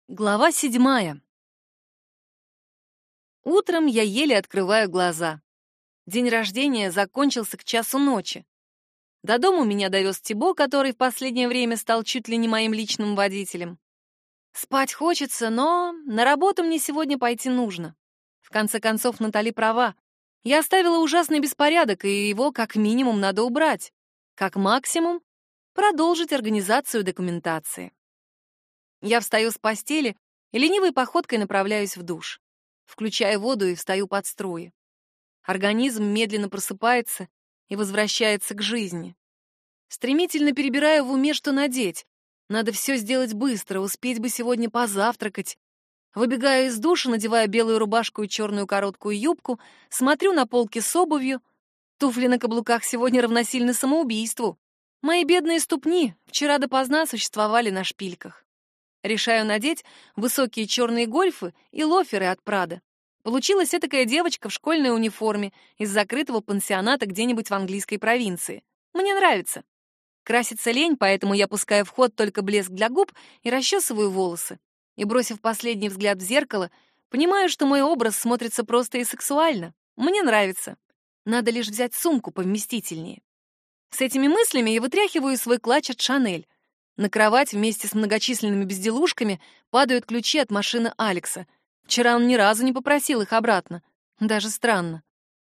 Глава 7. Утром я еле открываю глаза. День рождения закончился к часу ночи. До дома меня довез Тибо, который в последнее время стал чуть ли не моим личным водителем. Спать хочется, но на работу мне сегодня пойти нужно. В конце концов, Натали права. Я оставила ужасный беспорядок, и его как минимум надо убрать. Как максимум продолжить организацию документации. Я встаю с постели и ленивой походкой направляюсь в душ. Включаю воду и встаю под струи. Организм медленно просыпается и возвращается к жизни. Стремительно перебираю в уме, что надеть. Надо все сделать быстро, успеть бы сегодня позавтракать. Выбегаю из душа, надеваю белую рубашку и черную короткую юбку, смотрю на полки с обувью. Туфли на каблуках сегодня равносильны самоубийству. Мои бедные ступни вчера допоздна существовали на шпильках. Решаю надеть высокие черные гольфы и лоферы от Прада. Получилась этакая девочка в школьной униформе из закрытого пансионата где-нибудь в английской провинции. Мне нравится. Краситься лень, поэтому я пускаю в ход только блеск для губ и расчесываю волосы. И, бросив последний взгляд в зеркало, понимаю, что мой образ смотрится просто и сексуально. Мне нравится. Надо лишь взять сумку повместительнее. С этими мыслями я вытряхиваю свой клатч от Шанель. На кровать вместе с многочисленными безделушками падают ключи от машины Алекса. Вчера он ни разу не попросил их обратно. Даже странно.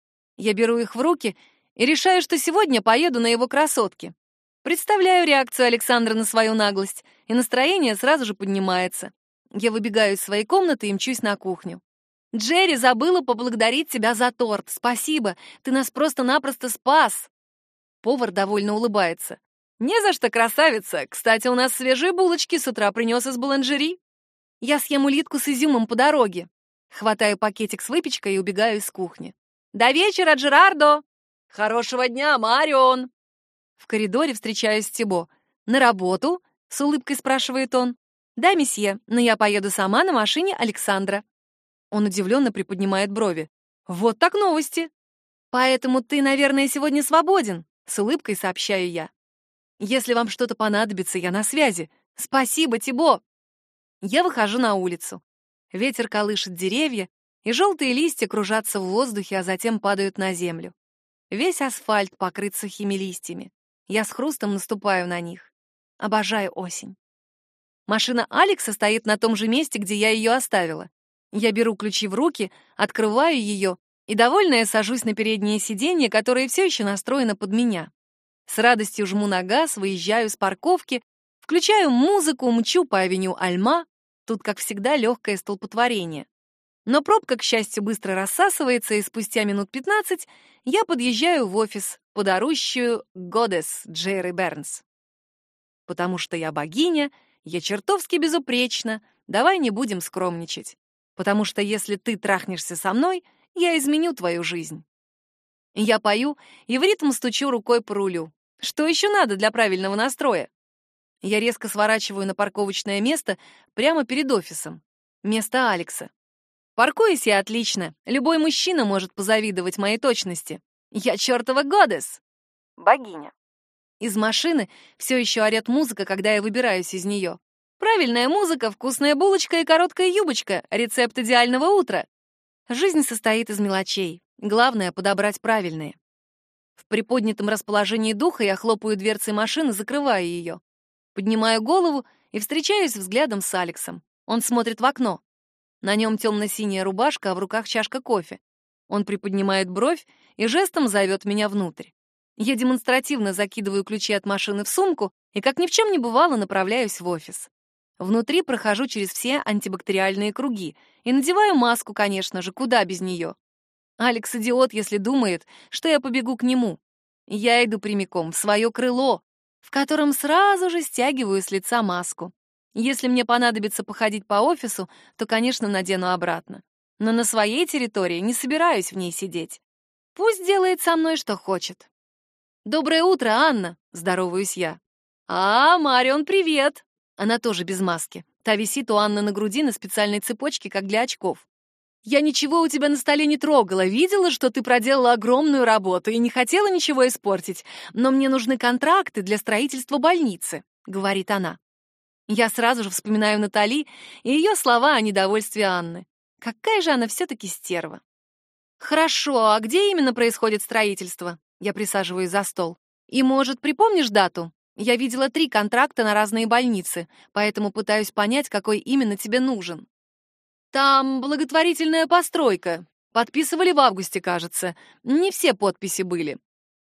Я беру их в руки и решаю, что сегодня поеду на его красотке. Представляю реакцию Александра на свою наглость, и настроение сразу же поднимается. Я выбегаю из своей комнаты и мчусь на кухню. «Джерри забыла поблагодарить тебя за торт. Спасибо, ты нас просто-напросто спас!» Повар довольно улыбается. «Не за что, красавица! Кстати, у нас свежие булочки с утра принес из буланжери. Я съем улитку с изюмом по дороге». Хватаю пакетик с выпечкой и убегаю из кухни. «До вечера, Джерардо!» «Хорошего дня, Марион!» В коридоре встречаюсь с Тибо. «На работу?» — с улыбкой спрашивает он. «Да, месье, но я поеду сама на машине Александра». Он удивленно приподнимает брови. «Вот так новости!» «Поэтому ты, наверное, сегодня свободен», — с улыбкой сообщаю я. «Если вам что-то понадобится, я на связи. Спасибо, Тибо!» Я выхожу на улицу. Ветер колышет деревья, и желтые листья кружатся в воздухе, а затем падают на землю. Весь асфальт покрыт сухими листьями. Я с хрустом наступаю на них. Обожаю осень. Машина Алекса стоит на том же месте, где я ее оставила. Я беру ключи в руки, открываю ее и, довольная, сажусь на переднее сиденье, которое все еще настроено под меня. С радостью жму на газ, выезжаю с парковки, включаю музыку, мчу по авеню Альма. Тут, как всегда, легкое столпотворение. Но пробка, к счастью, быстро рассасывается, и спустя минут 15 я подъезжаю в офис под орущую «Годес» Джерри Бернс. Потому что я богиня, я чертовски безупречна, давай не будем скромничать. Потому что если ты трахнешься со мной, я изменю твою жизнь. Я пою и в ритм стучу рукой по рулю. Что еще надо для правильного настроя? Я резко сворачиваю на парковочное место прямо перед офисом. Место Алекса. Паркуюсь я отлично. Любой мужчина может позавидовать моей точности. Я чертова Годес. Богиня. Из машины все еще орёт музыка, когда я выбираюсь из нее. Правильная музыка, вкусная булочка и короткая юбочка. Рецепт идеального утра. Жизнь состоит из мелочей. Главное — подобрать правильные. В приподнятом расположении духа я хлопаю дверцей машины, закрывая ее. Поднимаю голову и встречаюсь взглядом с Алексом. Он смотрит в окно. На нем темно-синяя рубашка, а в руках чашка кофе. Он приподнимает бровь и жестом зовет меня внутрь. Я демонстративно закидываю ключи от машины в сумку и, как ни в чем не бывало, направляюсь в офис. Внутри прохожу через все антибактериальные круги и надеваю маску, конечно же, куда без нее. Алекс идиот, если думает, что я побегу к нему. Я иду прямиком в свое крыло, в котором сразу же стягиваю с лица маску. Если мне понадобится походить по офису, то, конечно, надену обратно. Но на своей территории не собираюсь в ней сидеть. Пусть делает со мной, что хочет. «Доброе утро, Анна!» — здороваюсь я. Марион, привет!» Она тоже без маски. Та висит у Анны на груди на специальной цепочке, как для очков. «Я ничего у тебя на столе не трогала, видела, что ты проделала огромную работу и не хотела ничего испортить, но мне нужны контракты для строительства больницы», — говорит она. Я сразу же вспоминаю Натали и ее слова о недовольстве Анны. Какая же она все-таки стерва. Хорошо, а где именно происходит строительство? Я присаживаюсь за стол. И, может, припомнишь дату? Я видела 3 контракта на разные больницы, поэтому пытаюсь понять, какой именно тебе нужен. Там благотворительная постройка. Подписывали в августе, кажется. Не все подписи были.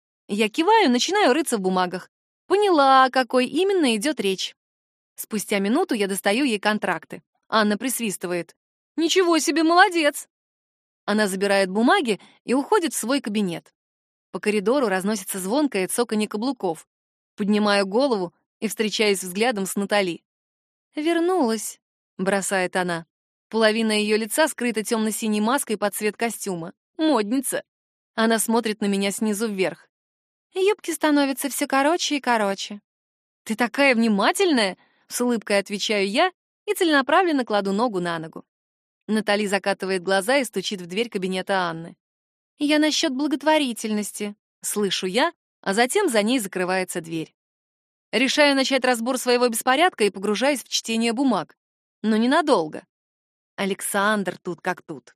Я киваю, начинаю рыться в бумагах. Поняла, о какой именно идет речь. Спустя минуту я достаю ей контракты. Анна присвистывает. «Ничего себе, молодец!» Она забирает бумаги и уходит в свой кабинет. По коридору разносится звонкое цоканье каблуков. Поднимаю голову и встречаюсь взглядом с Натали. «Вернулась», — бросает она. Половина ее лица скрыта темно-синей маской под цвет костюма. Модница. Она смотрит на меня снизу вверх. Юбки становятся все короче и короче. «Ты такая внимательная!» — с улыбкой отвечаю я и целенаправленно кладу ногу на ногу. Натали закатывает глаза и стучит в дверь кабинета Анны. «Я насчет благотворительности», — слышу я, а затем за ней закрывается дверь. Решаю начать разбор своего беспорядка и погружаюсь в чтение бумаг. Но ненадолго. Александр тут как тут.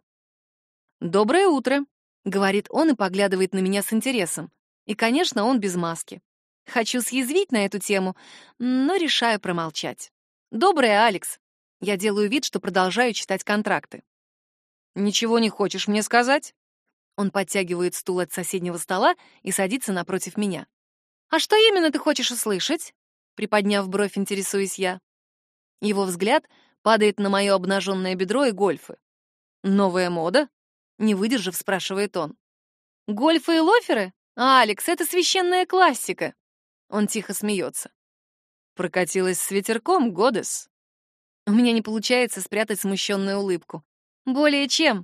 «Доброе утро», — говорит он и поглядывает на меня с интересом. И, конечно, он без маски. Хочу съязвить на эту тему, но решаю промолчать. «Доброе, Алекс». Я делаю вид, что продолжаю читать контракты. «Ничего не хочешь мне сказать?» Он подтягивает стул от соседнего стола и садится напротив меня. «А что именно ты хочешь услышать?» Приподняв бровь, интересуюсь я. Его взгляд падает на мое обнаженное бедро и гольфы. «Новая мода?» Не выдержав, спрашивает он. «Гольфы и лоферы? Алекс, это священная классика!» Он тихо смеется. «Прокатилась с ветерком, Годес?» У меня не получается спрятать смущенную улыбку. «Более чем!»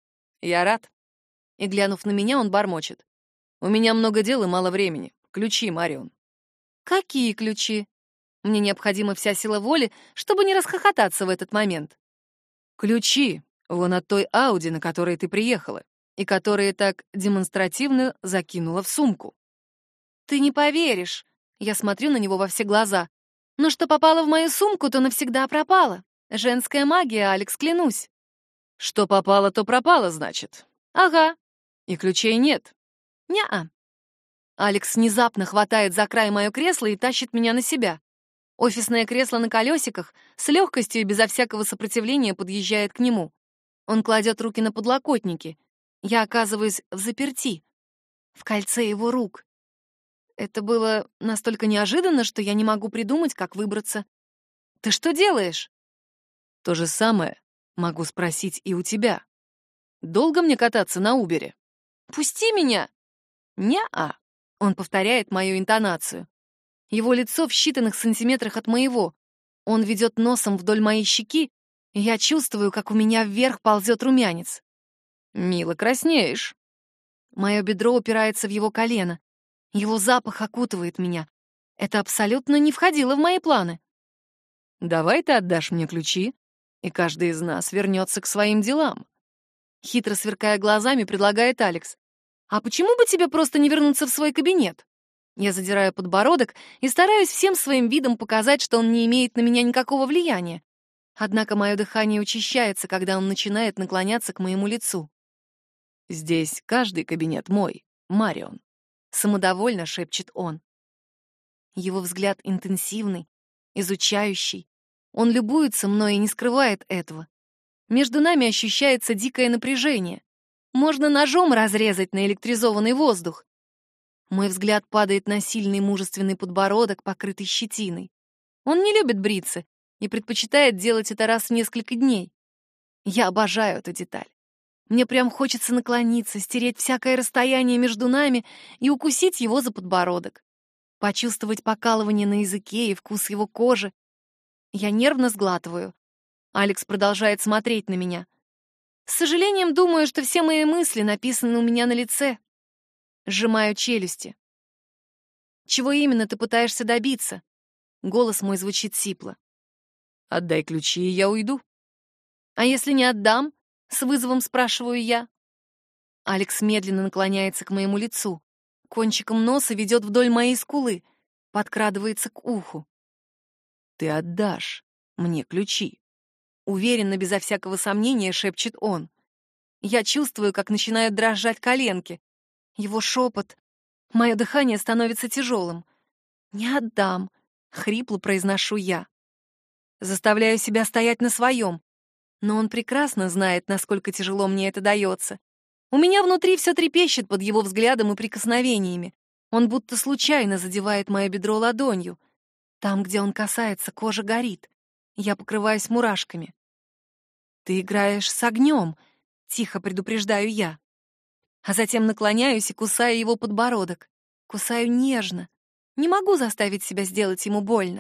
«Я рад». И, глянув на меня, он бормочет. «У меня много дел и мало времени. Ключи, Марион». «Какие ключи?» Мне необходима вся сила воли, чтобы не расхохотаться в этот момент. «Ключи вон от той Ауди, на которой ты приехала, и которые так демонстративно закинула в сумку». «Ты не поверишь!» Я смотрю на него во все глаза. «Но что попало в мою сумку, то навсегда пропало. Женская магия, Алекс, клянусь». «Что попало, то пропало, значит?» «Ага». «И ключей нет?» «Не-а». Алекс внезапно хватает за край мое кресло и тащит меня на себя. Офисное кресло на колесиках с легкостью и безо всякого сопротивления подъезжает к нему. Он кладет руки на подлокотники. Я оказываюсь в заперти, в кольце его рук. Это было настолько неожиданно, что я не могу придумать, как выбраться. «Ты что делаешь?» «То же самое могу спросить и у тебя. Долго мне кататься на Убере?» «Пусти меня!» «Не-а», — он повторяет мою интонацию. Его лицо в считанных сантиметрах от моего. Он ведет носом вдоль моей щеки, и я чувствую, как у меня вверх ползет румянец. «Мило краснеешь». Мое бедро упирается в его колено. Его запах окутывает меня. Это абсолютно не входило в мои планы. «Давай ты отдашь мне ключи, и каждый из нас вернется к своим делам», хитро сверкая глазами, предлагает Алекс. «А почему бы тебе просто не вернуться в свой кабинет?» Я задираю подбородок и стараюсь всем своим видом показать, что он не имеет на меня никакого влияния. Однако мое дыхание учащается, когда он начинает наклоняться к моему лицу. «Здесь каждый кабинет мой, Марион», — самодовольно шепчет он. Его взгляд интенсивный, изучающий. Он любуется мной и не скрывает этого. Между нами ощущается дикое напряжение. Можно ножом разрезать наэлектризованный воздух. Мой взгляд падает на сильный мужественный подбородок, покрытый щетиной. Он не любит бриться и предпочитает делать это раз в несколько дней. Я обожаю эту деталь. Мне прям хочется наклониться, стереть всякое расстояние между нами и укусить его за подбородок. Почувствовать покалывание на языке и вкус его кожи. Я нервно сглатываю. Алекс продолжает смотреть на меня. С сожалением думаю, что все мои мысли написаны у меня на лице. Сжимаю челюсти. «Чего именно ты пытаешься добиться?» Голос мой звучит сипло. «Отдай ключи, и я уйду». «А если не отдам?» — с вызовом спрашиваю я. Алекс медленно наклоняется к моему лицу. Кончиком носа ведет вдоль моей скулы, подкрадывается к уху. Ты отдашь мне ключи. Уверенно, безо всякого сомнения, шепчет он. Я чувствую, как начинают дрожать коленки. Его шепот. Мое дыхание становится тяжелым. «Не отдам», — хрипло произношу я. Заставляю себя стоять на своем, но он прекрасно знает, насколько тяжело мне это дается. У меня внутри все трепещет под его взглядом и прикосновениями. Он будто случайно задевает мое бедро ладонью. Там, где он касается, кожа горит. Я покрываюсь мурашками. «Ты играешь с огнем», — тихо предупреждаю я. А затем наклоняюсь и кусаю его подбородок. Кусаю нежно. Не могу заставить себя сделать ему больно.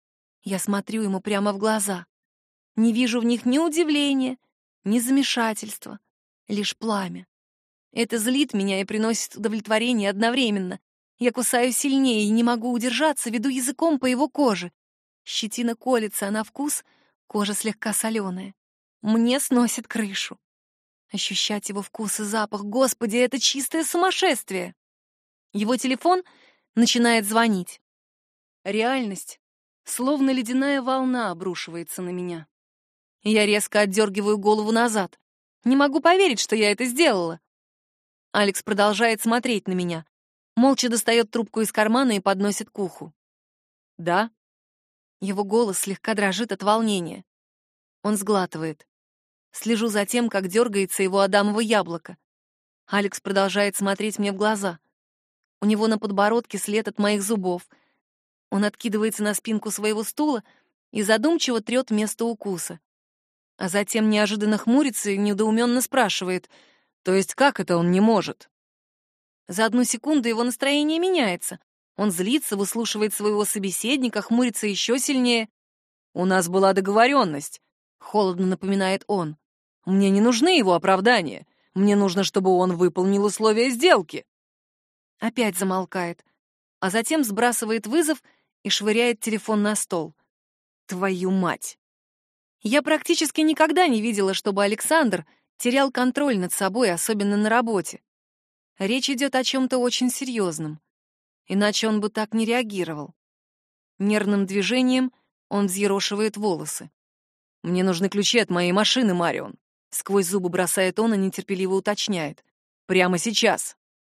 Я смотрю ему прямо в глаза. Не вижу в них ни удивления, ни замешательства, лишь пламя. Это злит меня и приносит удовлетворение одновременно. Я кусаю сильнее и не могу удержаться, веду языком по его коже. Щетина колется, а на вкус кожа слегка соленая. Мне сносит крышу. Ощущать его вкус и запах, Господи, это чистое сумасшествие. Его телефон начинает звонить. Реальность, словно ледяная волна, обрушивается на меня. Я резко отдергиваю голову назад. Не могу поверить, что я это сделала. Алекс продолжает смотреть на меня. Молча достает трубку из кармана и подносит к уху. «Да?» Его голос слегка дрожит от волнения. Он сглатывает. Слежу за тем, как дергается его адамово яблоко. Алекс продолжает смотреть мне в глаза. У него на подбородке след от моих зубов. Он откидывается на спинку своего стула и задумчиво трет место укуса. А затем неожиданно хмурится и недоуменно спрашивает: «То есть как это он не может?» За одну секунду его настроение меняется. Он злится, выслушивает своего собеседника, хмурится еще сильнее. «У нас была договоренность», — холодно напоминает он. «Мне не нужны его оправдания. Мне нужно, чтобы он выполнил условия сделки». Опять замолкает, а затем сбрасывает вызов и швыряет телефон на стол. Твою мать! Я практически никогда не видела, чтобы Александр терял контроль над собой, особенно на работе. Речь идет о чем-то очень серьезном. Иначе он бы так не реагировал. Нервным движением он взъерошивает волосы. «Мне нужны ключи от моей машины, Марион», — сквозь зубы бросает он и нетерпеливо уточняет. «Прямо сейчас».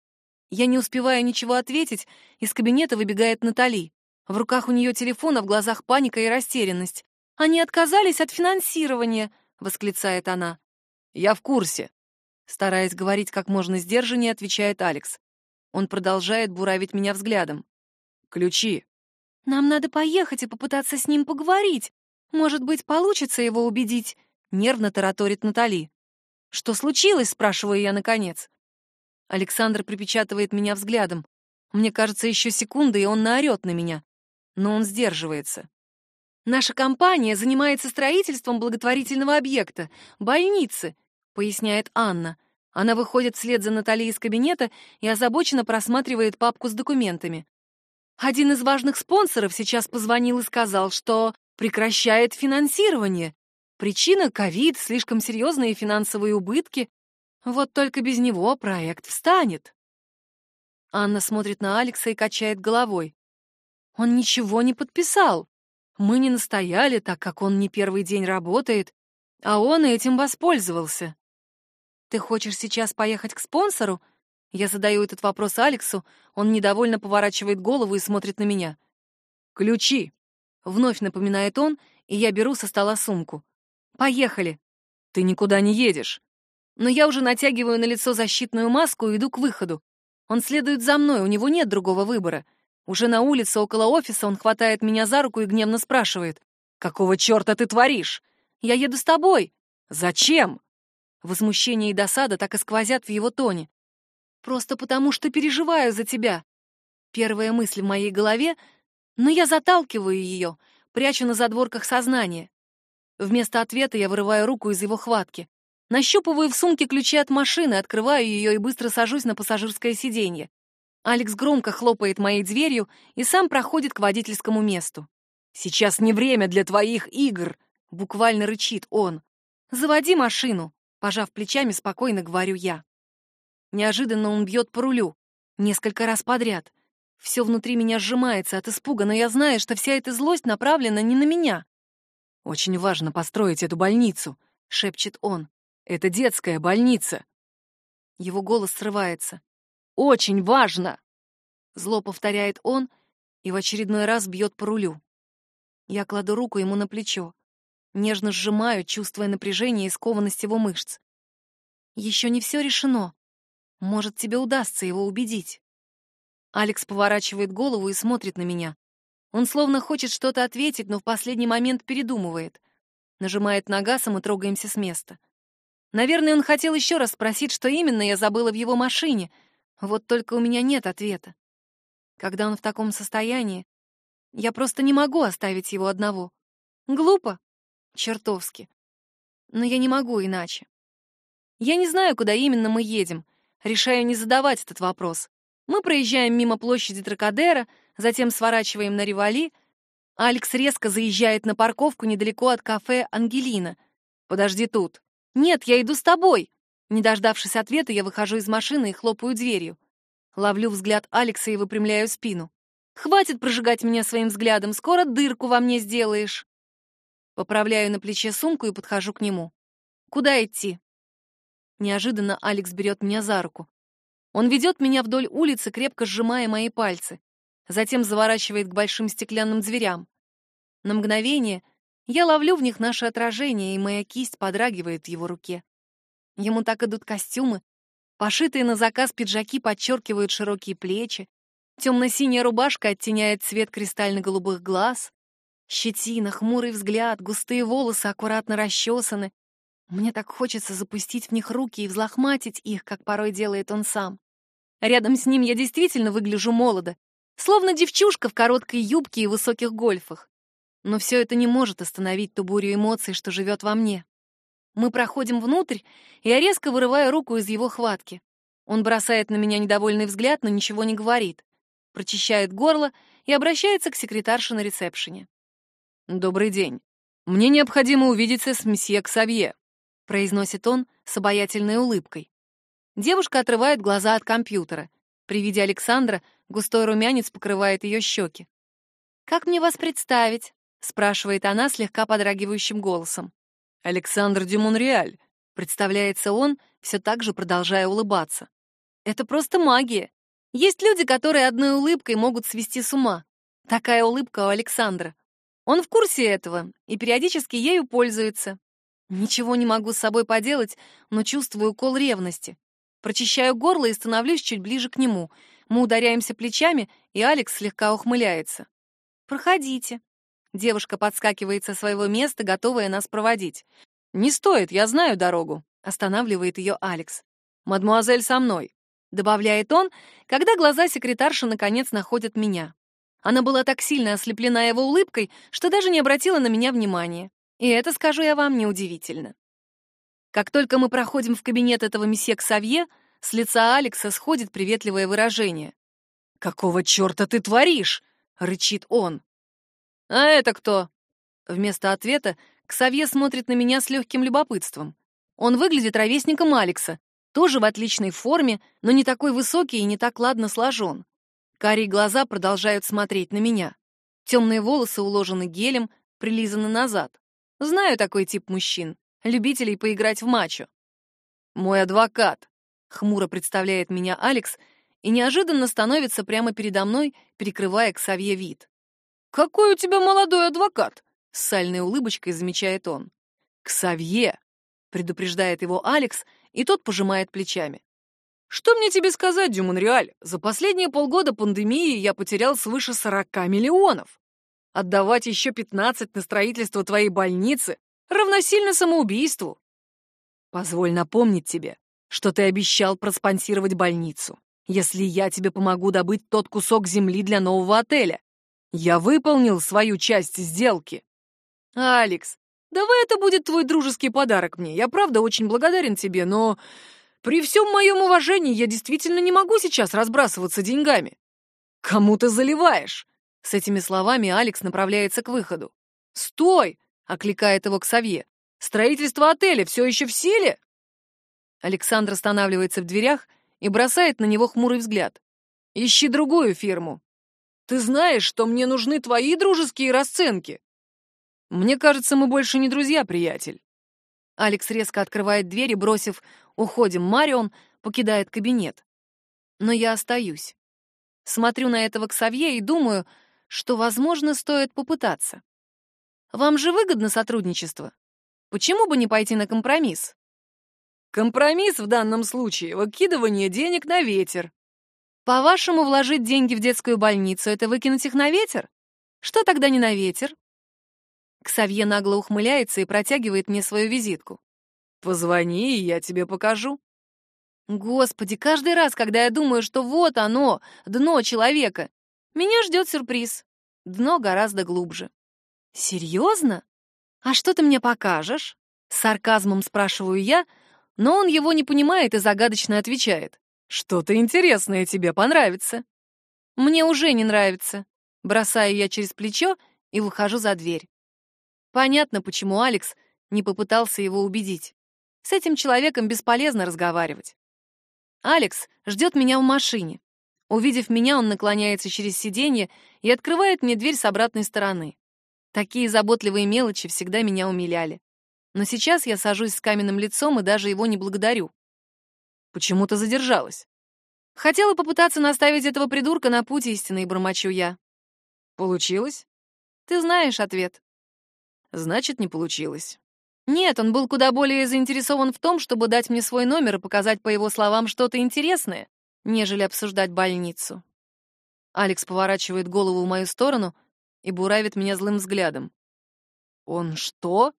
Я не успеваю ничего ответить, из кабинета выбегает Натали. В руках у нее телефон, а в глазах паника и растерянность. «Они отказались от финансирования!» — восклицает она. «Я в курсе», — стараясь говорить как можно сдержаннее, отвечает Алекс. Он продолжает буравить меня взглядом. «Ключи». «Нам надо поехать и попытаться с ним поговорить. Может быть, получится его убедить?» — нервно тараторит Натали. «Что случилось?» — спрашиваю я наконец. Александр припечатывает меня взглядом. Мне кажется, еще секунда, и он наорет на меня. Но он сдерживается. «Наша компания занимается строительством благотворительного объекта — больницы», — поясняет Анна. Она выходит вслед за Натальей из кабинета и озабоченно просматривает папку с документами. Один из важных спонсоров сейчас позвонил и сказал, что прекращает финансирование. Причина — ковид, слишком серьезные финансовые убытки. Вот только без него проект встанет. Анна смотрит на Алекса и качает головой. Он ничего не подписал. Мы не настояли, так как он не первый день работает, а он этим воспользовался. Ты хочешь сейчас поехать к спонсору? Я задаю этот вопрос Алексу, он недовольно поворачивает голову и смотрит на меня. «Ключи!» — вновь напоминает он, и я беру со стола сумку. «Поехали!» «Ты никуда не едешь!» Но я уже натягиваю на лицо защитную маску и иду к выходу. Он следует за мной, у него нет другого выбора. Уже на улице, около офиса, он хватает меня за руку и гневно спрашивает. «Какого черта ты творишь?» «Я еду с тобой». «Зачем?» Возмущение и досада так и сквозят в его тоне. «Просто потому, что переживаю за тебя». Первая мысль в моей голове, но я заталкиваю ее, прячу на задворках сознания. Вместо ответа я вырываю руку из его хватки. Нащупываю в сумке ключи от машины, открываю ее и быстро сажусь на пассажирское сиденье. Алекс громко хлопает моей дверью и сам проходит к водительскому месту. «Сейчас не время для твоих игр!» — буквально рычит он. «Заводи машину!» — пожав плечами, спокойно говорю я. Неожиданно он бьет по рулю. Несколько раз подряд. Все внутри меня сжимается от испуга, но я знаю, что вся эта злость направлена не на меня. «Очень важно построить эту больницу», — шепчет он. «Это детская больница». Его голос срывается. «Очень важно!» Зло повторяет он и в очередной раз бьет по рулю. Я кладу руку ему на плечо. Нежно сжимаю, чувствуя напряжение и скованность его мышц. Еще не все решено. Может, тебе удастся его убедить. Алекс поворачивает голову и смотрит на меня. Он словно хочет что-то ответить, но в последний момент передумывает. Нажимает на газ, и мы трогаемся с места. Наверное, он хотел еще раз спросить, что именно я забыла в его машине. Вот только у меня нет ответа. Когда он в таком состоянии, я просто не могу оставить его одного. Глупо? Чертовски. Но я не могу иначе. Я не знаю, куда именно мы едем. Решаю не задавать этот вопрос. Мы проезжаем мимо площади Трокадеро, затем сворачиваем на Риволи. Алекс резко заезжает на парковку недалеко от кафе «Ангелина». «Подожди тут». «Нет, я иду с тобой». Не дождавшись ответа, я выхожу из машины и хлопаю дверью. Ловлю взгляд Алекса и выпрямляю спину. «Хватит прожигать меня своим взглядом, скоро дырку во мне сделаешь». Поправляю на плече сумку и подхожу к нему. «Куда идти?» Неожиданно Алекс берет меня за руку. Он ведет меня вдоль улицы, крепко сжимая мои пальцы. Затем заворачивает к большим стеклянным дверям. На мгновение я ловлю в них наше отражение, и моя кисть подрагивает в его руке. Ему так идут костюмы. Пошитые на заказ пиджаки подчеркивают широкие плечи. Темно-синяя рубашка оттеняет цвет кристально-голубых глаз. Щетина, хмурый взгляд, густые волосы аккуратно расчесаны. Мне так хочется запустить в них руки и взлохматить их, как порой делает он сам. Рядом с ним я действительно выгляжу молодо, словно девчушка в короткой юбке и высоких гольфах. Но все это не может остановить ту бурю эмоций, что живет во мне. Мы проходим внутрь, и я резко вырываю руку из его хватки. Он бросает на меня недовольный взгляд, но ничего не говорит. Прочищает горло и обращается к секретарше на ресепшене. «Добрый день. Мне необходимо увидеться с месье Ксавье», — произносит он с обаятельной улыбкой. Девушка отрывает глаза от компьютера. При виде Александра густой румянец покрывает ее щеки. «Как мне вас представить?» — спрашивает она слегка подрагивающим голосом. «Александр де Монреаль», — представляется он, все так же продолжая улыбаться. «Это просто магия. Есть люди, которые одной улыбкой могут свести с ума. Такая улыбка у Александра. Он в курсе этого и периодически ею пользуется. Ничего не могу с собой поделать, но чувствую укол ревности. Прочищаю горло и становлюсь чуть ближе к нему. Мы ударяемся плечами, и Алекс слегка ухмыляется. «Проходите». Девушка подскакивает со своего места, готовая нас проводить. «Не стоит, я знаю дорогу», — останавливает ее Алекс. «Мадмуазель со мной», — добавляет он, когда глаза секретарши наконец находят меня. Она была так сильно ослеплена его улыбкой, что даже не обратила на меня внимания. И это, скажу я вам, неудивительно. Как только мы проходим в кабинет этого месье Ксавье, с лица Алекса сходит приветливое выражение. «Какого черта ты творишь?» — рычит он. «А это кто?» Вместо ответа Ксавье смотрит на меня с легким любопытством. Он выглядит ровесником Алекса, тоже в отличной форме, но не такой высокий и не так ладно сложен. Карие глаза продолжают смотреть на меня. Темные волосы уложены гелем, прилизаны назад. Знаю такой тип мужчин, любителей поиграть в мачо. «Мой адвокат», — хмуро представляет меня Алекс и неожиданно становится прямо передо мной, перекрывая Ксавье вид. «Какой у тебя молодой адвокат?» — с сальной улыбочкой замечает он. «Ксавье», — предупреждает его Алекс, и тот пожимает плечами. «Что мне тебе сказать, де Монреаль? За последние полгода пандемии я потерял свыше 40 миллионов. Отдавать еще 15 на строительство твоей больницы равносильно самоубийству. Позволь напомнить тебе, что ты обещал проспонсировать больницу, если я тебе помогу добыть тот кусок земли для нового отеля. Я выполнил свою часть сделки». «Алекс, давай это будет твой дружеский подарок мне. Я правда очень благодарен тебе, но при всем моем уважении я действительно не могу сейчас разбрасываться деньгами». «Кому ты заливаешь?» С этими словами Алекс направляется к выходу. «Стой!» — окликает его Ксавье. «Строительство отеля все еще в силе?» Александр останавливается в дверях и бросает на него хмурый взгляд. «Ищи другую фирму. Ты знаешь, что мне нужны твои дружеские расценки. Мне кажется, мы больше не друзья, приятель. Алекс резко открывает дверь и, бросив «Уходим, Марион», покидает кабинет. Но я остаюсь. Смотрю на этого Ксавье и думаю, что, возможно, стоит попытаться. Вам же выгодно сотрудничество. Почему бы не пойти на компромисс? Компромисс в данном случае — выкидывание денег на ветер. По-вашему, вложить деньги в детскую больницу — это выкинуть их на ветер? Что тогда не на ветер? Ксавье нагло ухмыляется и протягивает мне свою визитку. Позвони, и я тебе покажу. Господи, каждый раз, когда я думаю, что вот оно, дно человека, меня ждет сюрприз. Дно гораздо глубже. Серьезно? А что ты мне покажешь? С сарказмом спрашиваю я, но он его не понимает и загадочно отвечает. Что-то интересное тебе понравится. Мне уже не нравится. Бросаю я через плечо и выхожу за дверь. Понятно, почему Алекс не попытался его убедить. С этим человеком бесполезно разговаривать. Алекс ждет меня в машине. Увидев меня, он наклоняется через сиденье и открывает мне дверь с обратной стороны. Такие заботливые мелочи всегда меня умиляли. Но сейчас я сажусь с каменным лицом и даже его не благодарю. Почему ты задержалась? Хотела попытаться наставить этого придурка на путь истинный, бормочу я. Получилось? Ты знаешь ответ. Значит, не получилось. Нет, он был куда более заинтересован в том, чтобы дать мне свой номер и показать, по его словам, что-то интересное, нежели обсуждать больницу. Алекс поворачивает голову в мою сторону и буравит меня злым взглядом. Он что?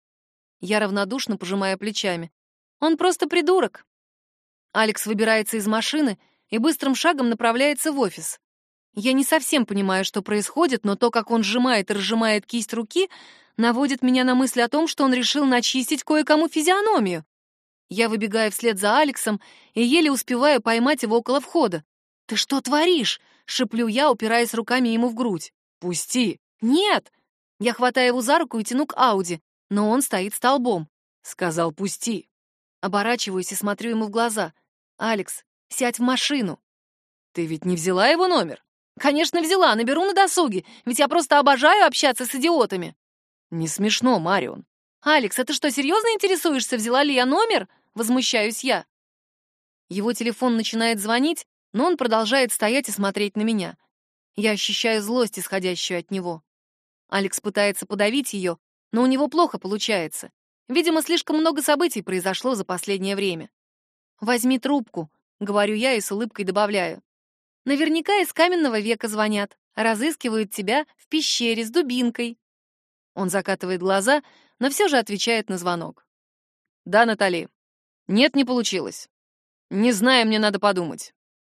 Я равнодушно пожимаю плечами. Он просто придурок. Алекс выбирается из машины и быстрым шагом направляется в офис. Я не совсем понимаю, что происходит, но то, как он сжимает и разжимает кисть руки, наводит меня на мысль о том, что он решил начистить кое-кому физиономию. Я выбегаю вслед за Алексом и еле успеваю поймать его около входа. «Ты что творишь?» — шеплю я, упираясь руками ему в грудь. «Пусти!» «Нет!» Я хватаю его за руку и тяну к Ауди, но он стоит столбом. Сказал «пусти». Оборачиваюсь и смотрю ему в глаза. «Алекс, сядь в машину». «Ты ведь не взяла его номер?» «Конечно взяла, наберу на досуге, ведь я просто обожаю общаться с идиотами». «Не смешно, Марион». «Алекс, а ты что, серьезно интересуешься, взяла ли я номер?» Возмущаюсь я. Его телефон начинает звонить, но он продолжает стоять и смотреть на меня. Я ощущаю злость, исходящую от него. Алекс пытается подавить ее, но у него плохо получается. Видимо, слишком много событий произошло за последнее время. «Возьми трубку», — говорю я и с улыбкой добавляю. «Наверняка из каменного века звонят, разыскивают тебя в пещере с дубинкой». Он закатывает глаза, но все же отвечает на звонок. «Да, Натали. Нет, не получилось. Не знаю, мне надо подумать».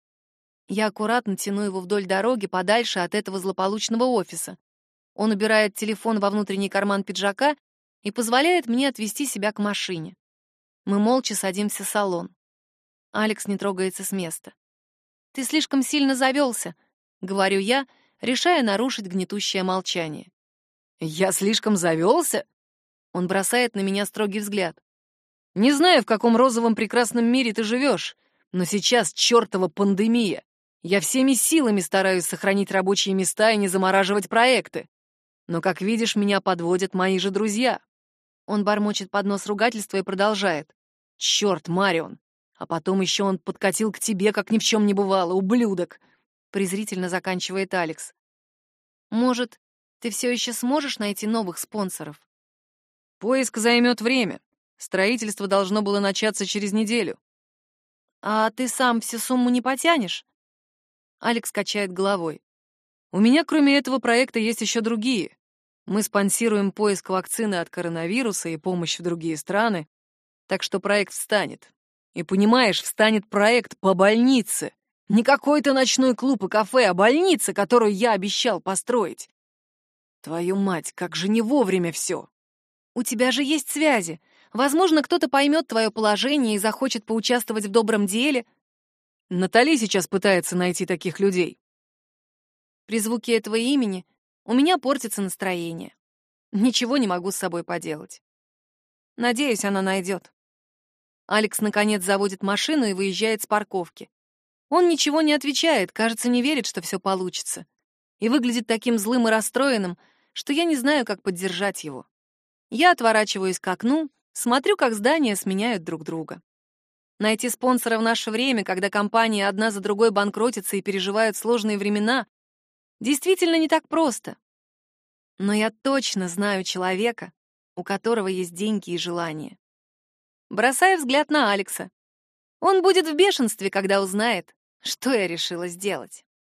Я аккуратно тяну его вдоль дороги, подальше от этого злополучного офиса. Он убирает телефон во внутренний карман пиджака и позволяет мне отвезти себя к машине. Мы молча садимся в салон. Алекс не трогается с места. «Ты слишком сильно завелся», — говорю я, решая нарушить гнетущее молчание. «Я слишком завелся?» Он бросает на меня строгий взгляд. «Не знаю, в каком розовом прекрасном мире ты живешь, но сейчас чертова пандемия. Я всеми силами стараюсь сохранить рабочие места и не замораживать проекты. Но, как видишь, меня подводят мои же друзья». Он бормочет под нос ругательства и продолжает. «Черт, Марион! А потом еще он подкатил к тебе, как ни в чем не бывало, ублюдок!» Презрительно заканчивает Алекс. «Может, ты все еще сможешь найти новых спонсоров?» «Поиск займет время. Строительство должно было начаться через неделю». «А ты сам всю сумму не потянешь?» Алекс качает головой. «У меня, кроме этого проекта, есть еще другие. Мы спонсируем поиск вакцины от коронавируса и помощь в другие страны, так что проект встанет. И понимаешь, встанет проект по больнице. Не какой-то ночной клуб и кафе, а больница, которую я обещал построить. Твою мать, как же не вовремя все!» «У тебя же есть связи. Возможно, кто-то поймет твое положение и захочет поучаствовать в добром деле». «Натали сейчас пытается найти таких людей». При звуке этого имени у меня портится настроение. Ничего не могу с собой поделать. Надеюсь, она найдет. Алекс, наконец, заводит машину и выезжает с парковки. Он ничего не отвечает, кажется, не верит, что все получится. и выглядит таким злым и расстроенным, что я не знаю, как поддержать его. Я отворачиваюсь к окну, смотрю, как здания сменяют друг друга. Найти спонсора в наше время, когда компании одна за другой банкротятся и переживают сложные времена, действительно не так просто. Но я точно знаю человека, у которого есть деньги и желания. Бросаю взгляд на Алекса. Он будет в бешенстве, когда узнает, что я решила сделать.